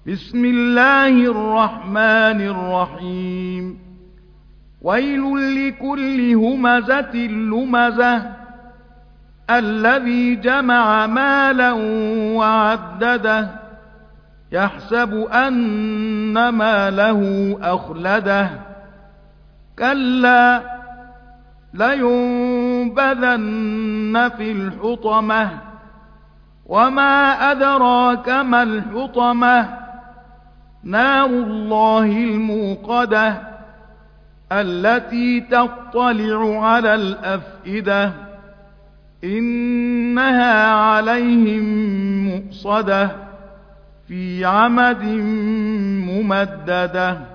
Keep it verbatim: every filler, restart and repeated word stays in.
بسم الله الرحمن الرحيم ويل لكل همزة لمزة الذي جمع مالا وعدده يحسب أن ماله أخلده كلا لينبذن في الحطمة وما أدراك ما الحطمة نار الله الموقدة التي تطلع على الأفئدة إنها عليهم مؤصدة في عمد ممددة.